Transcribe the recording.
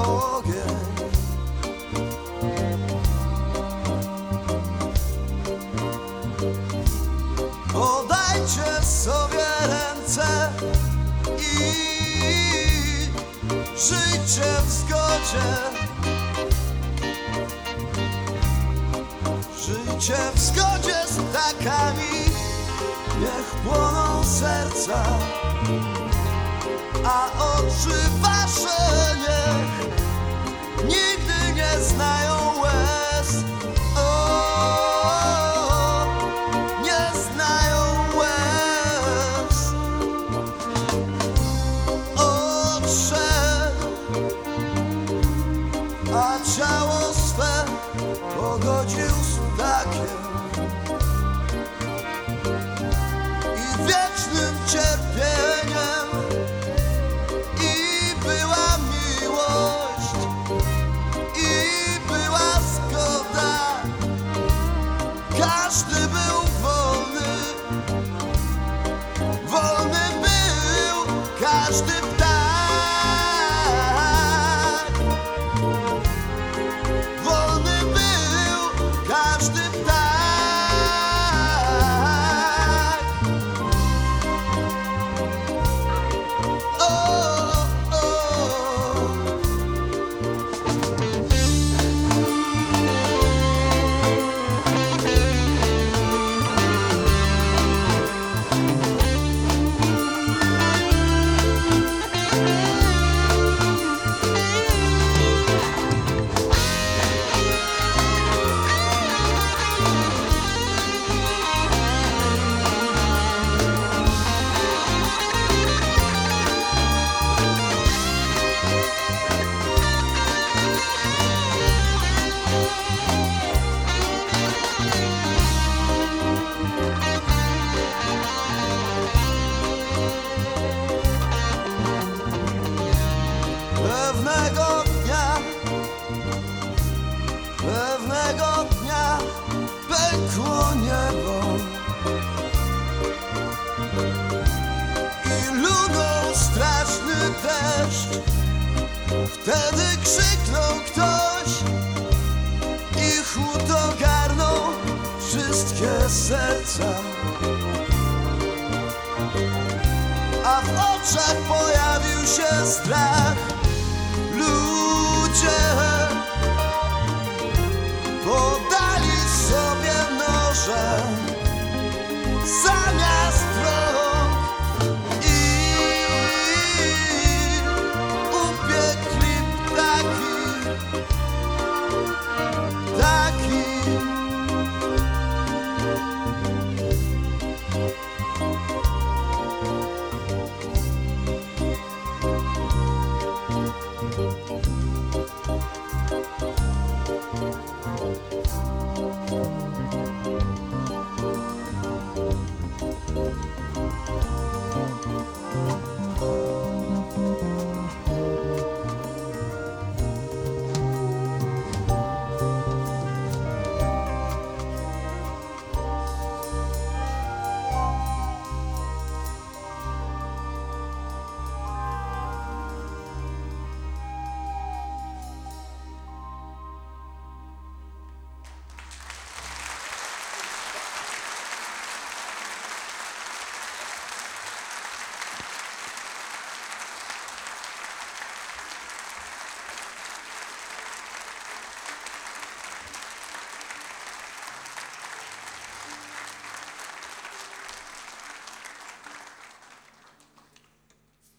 ogień. Podajcie sobie ręce i żyjcie w zgodzie. Żyjcie w zgodzie z ptakami, niech płoną serca, a oczy wasze niech nigdy nie znają łez. O, nie znają łez. Odszedł, a ciało swe pogodził z ptakiem i wiecznym cierpieniem. I była miłość, i była zgoda. Każdy był wolny, wolny był każdy ptak. Wolny był każdy ptak. Pewnego dnia pękło niebo i lunął straszny deszcz. Wtedy krzyknął ktoś i chłód ogarnął wszystkie serca, a w oczach pojawił się strach. Ludzie